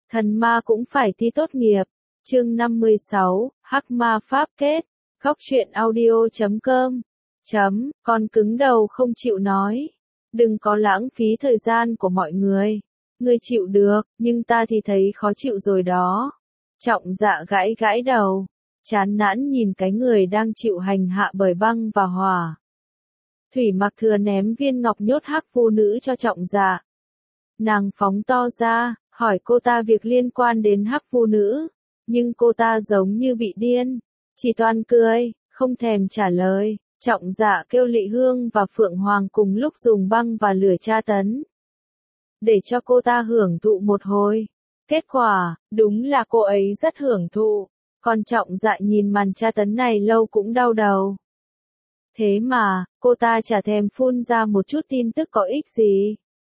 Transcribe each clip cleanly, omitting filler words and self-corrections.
Thần ma cũng phải thi tốt nghiệp. Chương 56, Hắc ma pháp kết. Góc truyện audio.com. Con cứng đầu không chịu nói. Đừng có lãng phí thời gian của mọi người. Ngươi chịu được, nhưng ta thì thấy khó chịu rồi đó. Trọng Dạ gãi gãi đầu. Chán nản nhìn cái người đang chịu hành hạ bởi băng và hỏa. Thủy Mặc Thừa ném viên ngọc nhốt hắc phu nữ cho Trọng Dạ. Nàng phóng to ra, hỏi cô ta việc liên quan đến hắc phu nữ. Nhưng cô ta giống như bị điên. Chỉ toàn cười, không thèm trả lời. Trọng Dạ kêu Lị Hương và Phượng Hoàng cùng lúc dùng băng và lửa tra tấn. Để cho cô ta hưởng thụ một hồi. Kết quả, đúng là cô ấy rất hưởng thụ. Còn Trọng Dạ nhìn màn tra tấn này lâu cũng đau đầu. Thế mà, cô ta chả thèm phun ra một chút tin tức có ích gì.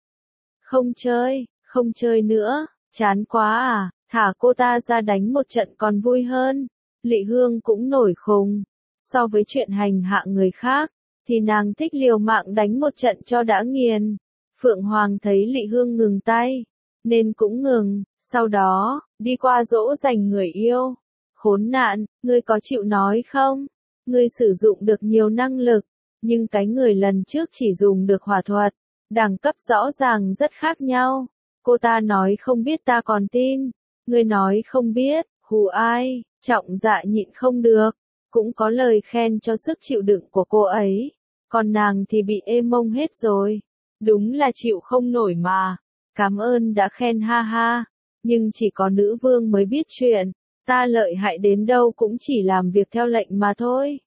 Không chơi nữa, chán quá à, thả cô ta ra đánh một trận còn vui hơn. Lị Hương cũng nổi khùng. So với chuyện hành hạ người khác, thì nàng thích liều mạng đánh một trận cho đã nghiền. Phượng Hoàng thấy Lị Hương ngừng tay, nên cũng ngừng, sau đó, đi qua dỗ dành người yêu. Khốn nạn, ngươi có chịu nói không? Ngươi sử dụng được nhiều năng lực, nhưng cái người lần trước chỉ dùng được hỏa thuật. Đẳng cấp rõ ràng rất khác nhau. Cô ta nói không biết ta còn tin. Ngươi nói không biết, hù ai, Trọng Dạ nhịn không được. Cũng có lời khen cho sức chịu đựng của cô ấy. Còn nàng thì bị ê mông hết rồi. Đúng là chịu không nổi mà. Cảm ơn đã khen ha ha. Nhưng chỉ có nữ vương mới biết chuyện. Ta lợi hại đến đâu cũng chỉ làm việc theo lệnh mà thôi.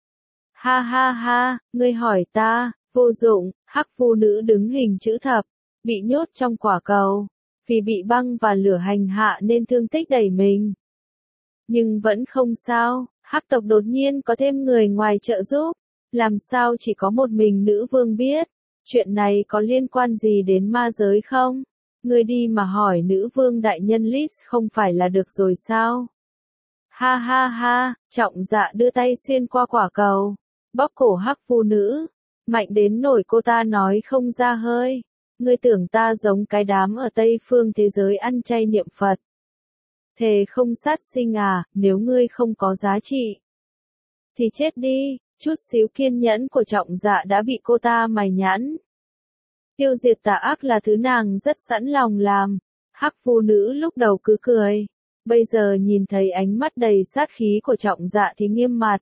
Ha ha ha, ngươi hỏi ta, vô dụng, hắc phu nữ đứng hình chữ thập, bị nhốt trong quả cầu, vì bị băng và lửa hành hạ nên thương tích đầy mình. Nhưng vẫn không sao, hắc tộc đột nhiên có thêm người ngoài trợ giúp, làm sao chỉ có một mình nữ vương biết, chuyện này có liên quan gì đến ma giới không? Ngươi đi mà hỏi nữ vương đại nhân Lis không phải là được rồi sao? Ha ha ha, Trọng Dạ đưa tay xuyên qua quả cầu, bóp cổ hắc phu nữ, mạnh đến nỗi cô ta nói không ra hơi. Ngươi tưởng ta giống cái đám ở Tây phương thế giới ăn chay niệm Phật. Thề không sát sinh à, nếu ngươi không có giá trị, thì chết đi. Chút xíu kiên nhẫn của Trọng Dạ đã bị cô ta mài nhãn. Tiêu diệt tà ác là thứ nàng rất sẵn lòng làm. Hắc phu nữ lúc đầu cứ cười. Bây giờ nhìn thấy ánh mắt đầy sát khí của Trọng Dạ thì nghiêm mặt.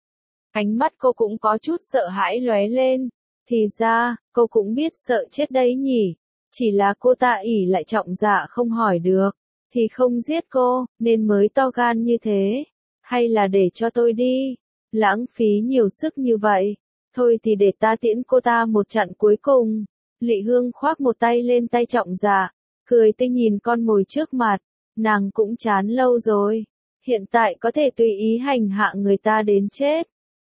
Ánh mắt cô cũng có chút sợ hãi lóe lên. Thì ra, cô cũng biết sợ chết đấy nhỉ. Chỉ là cô ta ỷ lại Trọng Dạ không hỏi được. Thì không giết cô, nên mới to gan như thế. Hay là để cho tôi đi. Lãng phí nhiều sức như vậy. Thôi thì để ta tiễn cô ta một trận cuối cùng. Lị Hương khoác một tay lên tay Trọng Dạ. Cười tươi nhìn con mồi trước mặt. Nàng cũng chán lâu rồi. Hiện tại có thể tùy ý hành hạ người ta đến chết.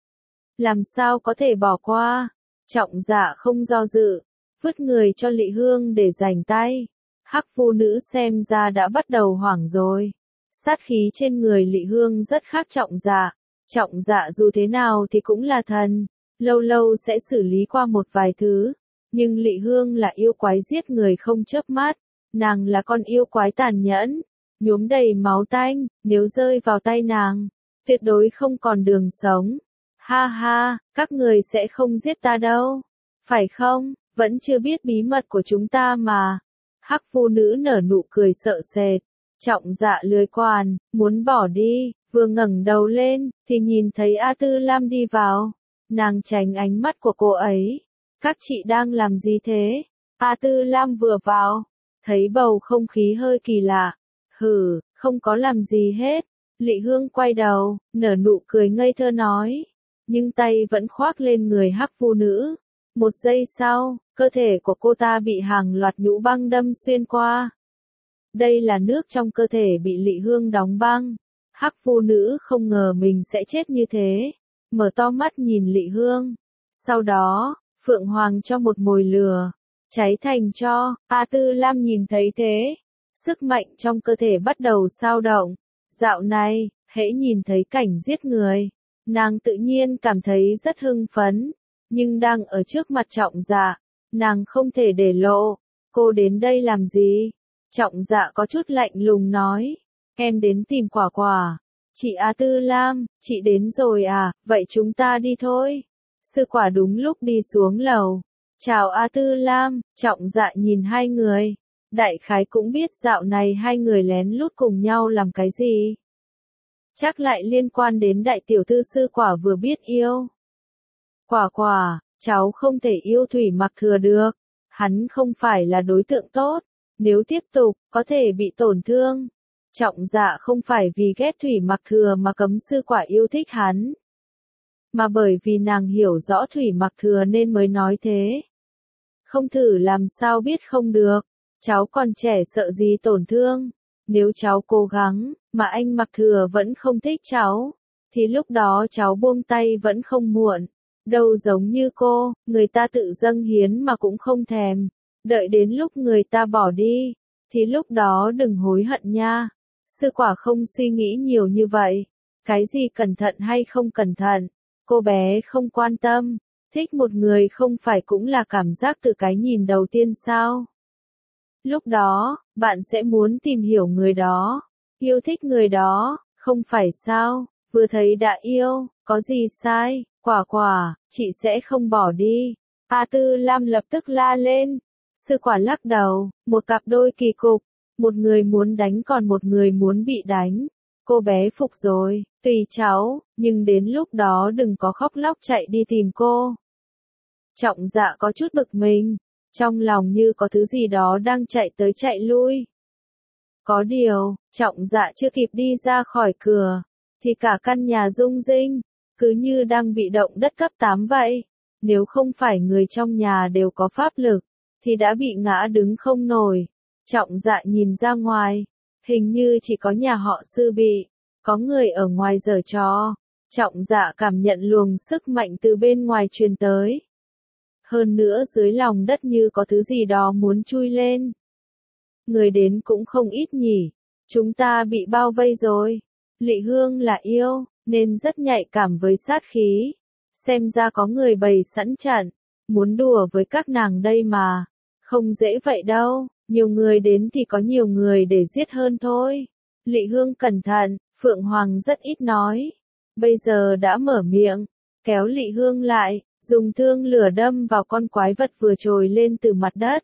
Làm sao có thể bỏ qua. Trọng Dạ không do dự. Vứt người cho Lị Hương để giành tay. Hắc phu nữ xem ra đã bắt đầu hoảng rồi. Sát khí trên người Lị Hương rất khác Trọng Dạ. Trọng Dạ dù thế nào thì cũng là thần. Lâu lâu sẽ xử lý qua một vài thứ. Nhưng Lị Hương là yêu quái giết người không chớp mắt. Nàng là con yêu quái tàn nhẫn. Nhuốm đầy máu tanh, nếu rơi vào tay nàng, tuyệt đối không còn đường sống. Ha ha, các người sẽ không giết ta đâu. Phải không, vẫn chưa biết bí mật của chúng ta mà. Hắc phu nữ nở nụ cười sợ sệt. Trọng Dạ lười quản, muốn bỏ đi, vừa ngẩng đầu lên, thì nhìn thấy A Tư Lam đi vào. Nàng tránh ánh mắt của cô ấy. Các chị đang làm gì thế? A Tư Lam vừa vào, thấy bầu không khí hơi kỳ lạ. Hừ, không có làm gì hết. Lị Hương quay đầu, nở nụ cười ngây thơ nói. Nhưng tay vẫn khoác lên người hắc phu nữ. Một giây sau, cơ thể của cô ta bị hàng loạt nhũ băng đâm xuyên qua. Đây là nước trong cơ thể bị Lị Hương đóng băng. Hắc phu nữ không ngờ mình sẽ chết như thế. Mở to mắt nhìn Lị Hương. Sau đó, Phượng Hoàng cho một mồi lửa. Cháy thành tro. A Tư Lam nhìn thấy thế. Sức mạnh trong cơ thể bắt đầu xao động. Dạo này, hễ nhìn thấy cảnh giết người, nàng tự nhiên cảm thấy rất hưng phấn. Nhưng đang ở trước mặt Trọng Dạ, nàng không thể để lộ. Cô đến đây làm gì? Trọng Dạ có chút lạnh lùng nói, em đến tìm Quả Quả. Chị A Tư Lam, chị đến rồi à, vậy chúng ta đi thôi. Sư Quả đúng lúc đi xuống lầu. Chào A Tư Lam, Trọng Dạ nhìn hai người. Đại khái cũng biết dạo này hai người lén lút cùng nhau làm cái gì. Chắc lại liên quan đến đại tiểu thư Sư Quả vừa biết yêu. Quả Quả, cháu không thể yêu Thủy Mặc Thừa được. Hắn không phải là đối tượng tốt. Nếu tiếp tục, có thể bị tổn thương. Trọng Dạ không phải vì ghét Thủy Mặc Thừa mà cấm Sư Quả yêu thích hắn. Mà bởi vì nàng hiểu rõ Thủy Mặc Thừa nên mới nói thế. Không thử làm sao biết không được. Cháu còn trẻ sợ gì tổn thương. Nếu cháu cố gắng, mà anh Mặc Thừa vẫn không thích cháu, thì lúc đó cháu buông tay vẫn không muộn. Đâu giống như cô, người ta tự dâng hiến mà cũng không thèm. Đợi đến lúc người ta bỏ đi, thì lúc đó đừng hối hận nha. Sư Quả không suy nghĩ nhiều như vậy. Cái gì cẩn thận hay không cẩn thận, cô bé không quan tâm. Thích một người không phải cũng là cảm giác từ cái nhìn đầu tiên sao? Lúc đó, bạn sẽ muốn tìm hiểu người đó, yêu thích người đó, không phải sao? Vừa thấy đã yêu, có gì sai? Quả Quả, chị sẽ không bỏ đi. A Tư Lam lập tức la lên. Sư Quả lắc đầu, một cặp đôi kỳ cục, một người muốn đánh còn một người muốn bị đánh. Cô bé phục rồi, tùy cháu, nhưng đến lúc đó đừng có khóc lóc chạy đi tìm cô. Trọng Dạ có chút bực mình, trong lòng như có thứ gì đó đang chạy tới chạy lui. Có điều, Trọng Dạ chưa kịp đi ra khỏi cửa, thì cả căn nhà rung rinh, cứ như đang bị động đất cấp 8 vậy. Nếu không phải người trong nhà đều có pháp lực, thì đã bị ngã đứng không nổi. Trọng Dạ nhìn ra ngoài, hình như chỉ có nhà họ Sư bị, có người ở ngoài giở trò. Trọng Dạ cảm nhận luồng sức mạnh từ bên ngoài truyền tới. Hơn nữa dưới lòng đất như có thứ gì đó muốn chui lên. Người đến cũng không ít nhỉ. Chúng ta bị bao vây rồi. Lị Hương là yêu, nên rất nhạy cảm với sát khí. Xem ra có người bày sẵn trận, muốn đùa với các nàng đây mà. Không dễ vậy đâu, nhiều người đến thì có nhiều người để giết hơn thôi. Lị Hương cẩn thận, Phượng Hoàng rất ít nói. Bây giờ đã mở miệng, kéo Lị Hương lại, dùng thương lửa đâm vào con quái vật vừa trồi lên từ mặt đất.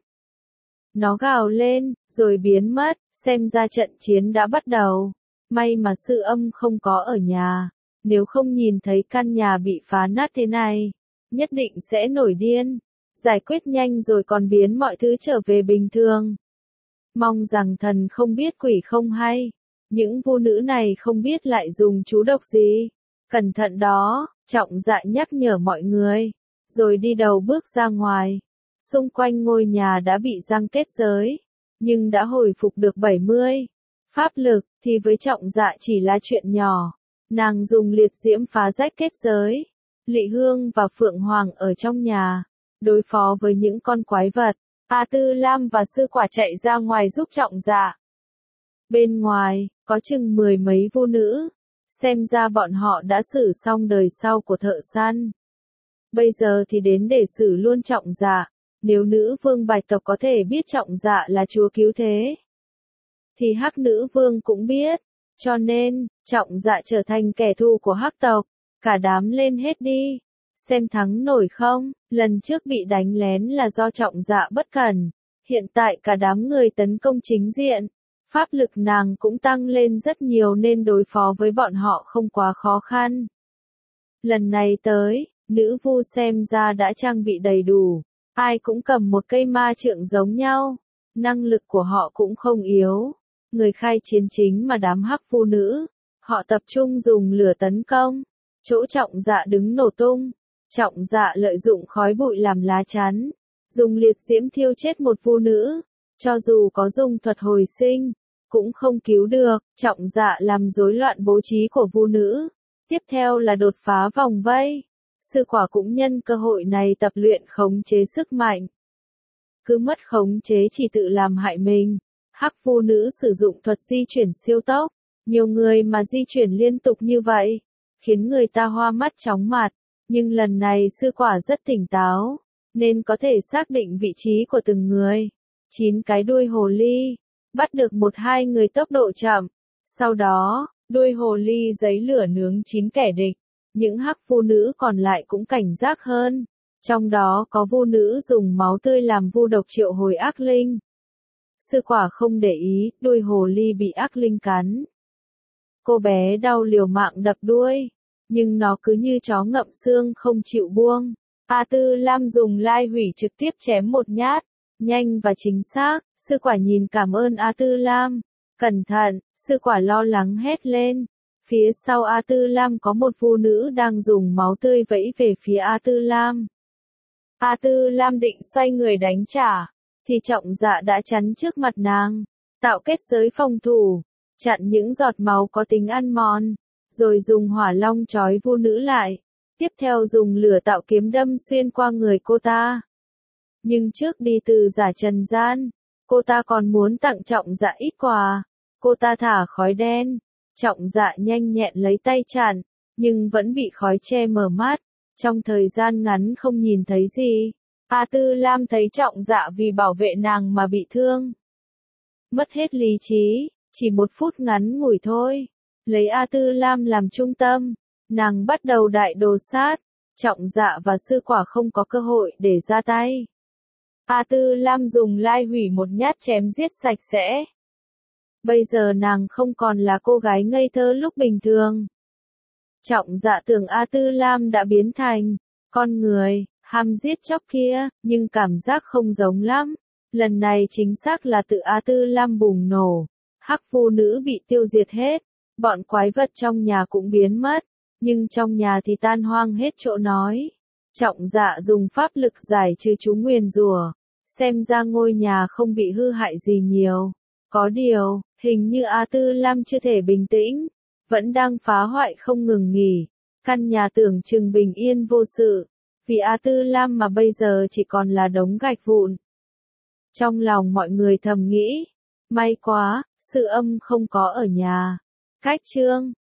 Nó gào lên, rồi biến mất, xem ra trận chiến đã bắt đầu. May mà Sư Âm không có ở nhà, nếu không nhìn thấy căn nhà bị phá nát thế này, nhất định sẽ nổi điên. Giải quyết nhanh rồi còn biến mọi thứ trở về bình thường. Mong rằng thần không biết quỷ không hay. Những vu nữ này không biết lại dùng chú độc gì. Cẩn thận đó, Trọng Dạ nhắc nhở mọi người. Rồi đi đầu bước ra ngoài. Xung quanh ngôi nhà đã bị giăng kết giới, nhưng đã hồi phục được 70. Pháp lực thì với Trọng Dạ chỉ là chuyện nhỏ. Nàng dùng liệt diễm phá rách kết giới. Lị Hương và Phượng Hoàng ở trong nhà, đối phó với những con quái vật. A Tư Lam và Sư Quả chạy ra ngoài giúp Trọng Dạ. Bên ngoài, có chừng 10 mấy vu nữ. Xem ra bọn họ đã xử xong đời sau của thợ săn. Bây giờ thì đến để xử luôn Trọng Dạ. Nếu nữ vương Bạch tộc có thể biết Trọng Dạ là chúa cứu thế, thì Hắc nữ vương cũng biết. Cho nên, Trọng Dạ trở thành kẻ thù của Hắc tộc. Cả đám lên hết đi. Xem thắng nổi không, lần trước bị đánh lén là do Trọng Dạ bất cẩn. Hiện tại cả đám người tấn công chính diện. Pháp lực nàng cũng tăng lên rất nhiều nên đối phó với bọn họ không quá khó khăn. Lần này tới, nữ vu xem ra đã trang bị đầy đủ. Ai cũng cầm một cây ma trượng giống nhau. Năng lực của họ cũng không yếu. Người khai chiến chính mà đám hắc vu nữ. Họ tập trung dùng lửa tấn công. Chỗ Trọng Dạ đứng nổ tung. Trọng Dạ lợi dụng khói bụi làm lá chắn. Dùng liệt diễm thiêu chết một vu nữ. Cho dù có dùng thuật hồi sinh, cũng không cứu được. Trọng Dạ làm rối loạn bố trí của vu nữ. Tiếp theo là đột phá vòng vây. Sư Quả cũng nhân cơ hội này tập luyện khống chế sức mạnh. Cứ mất khống chế chỉ tự làm hại mình. Hắc vu nữ sử dụng thuật di chuyển siêu tốc. Nhiều người mà di chuyển liên tục như vậy, khiến người ta hoa mắt chóng mặt. Nhưng lần này Sư Quả rất tỉnh táo, nên có thể xác định vị trí của từng người. 9 cái đuôi hồ ly. bắt được một hai người tốc độ chậm. Sau đó, đuôi hồ ly giấy lửa nướng chín kẻ địch. Những hắc vu nữ còn lại cũng cảnh giác hơn. Trong đó có vu nữ dùng máu tươi làm vu độc triệu hồi ác linh. Sư quả không để ý, đuôi hồ ly bị ác linh cắn. Cô bé đau liều mạng đập đuôi, nhưng nó cứ như chó ngậm xương không chịu buông. A Tư Lam dùng lai hủy trực tiếp chém một nhát, nhanh và chính xác. Sư quả nhìn cảm ơn A Tư Lam. Cẩn thận, sư quả lo lắng hét lên. Phía sau A Tư Lam có một vu nữ đang dùng máu tươi vẫy về phía A Tư Lam. A Tư Lam định xoay người đánh trả, thì Trọng Dạ đã chắn trước mặt nàng, tạo kết giới phòng thủ, chặn những giọt máu có tính ăn mòn, rồi dùng hỏa long trói vu nữ lại, tiếp theo dùng lửa tạo kiếm đâm xuyên qua người cô ta. Nhưng trước đi từ giả trần gian, cô ta còn muốn tặng Trọng Dạ ít quà. Cô ta thả khói đen, Trọng Dạ nhanh nhẹn lấy tay chặn, nhưng vẫn bị khói che mờ mắt. Trong thời gian ngắn không nhìn thấy gì. A Tư Lam thấy Trọng Dạ vì bảo vệ nàng mà bị thương. Mất hết lý trí, chỉ một phút ngắn ngủi thôi. Lấy A Tư Lam làm trung tâm, nàng bắt đầu đại đồ sát. Trọng Dạ và sư quả không có cơ hội để ra tay. A Tư Lam dùng lai hủy một nhát chém giết sạch sẽ. Bây giờ nàng không còn là cô gái ngây thơ lúc bình thường. Trọng Dạ tưởng A Tư Lam đã biến thành con người, ham giết chóc kia, nhưng cảm giác không giống lắm. Lần này chính xác là tự A Tư Lam bùng nổ. Hắc vu nữ bị tiêu diệt hết, bọn quái vật trong nhà cũng biến mất, nhưng trong nhà thì tan hoang hết chỗ nói. Trọng Dạ dùng pháp lực giải trừ chú nguyền rủa, xem ra ngôi nhà không bị hư hại gì nhiều. Có điều, hình như A Tư Lam chưa thể bình tĩnh, vẫn đang phá hoại không ngừng nghỉ. Căn nhà tưởng chừng bình yên vô sự, vì A Tư Lam mà bây giờ chỉ còn là đống gạch vụn. Trong lòng mọi người thầm nghĩ, may quá, Sư Âm không có ở nhà. Cách chương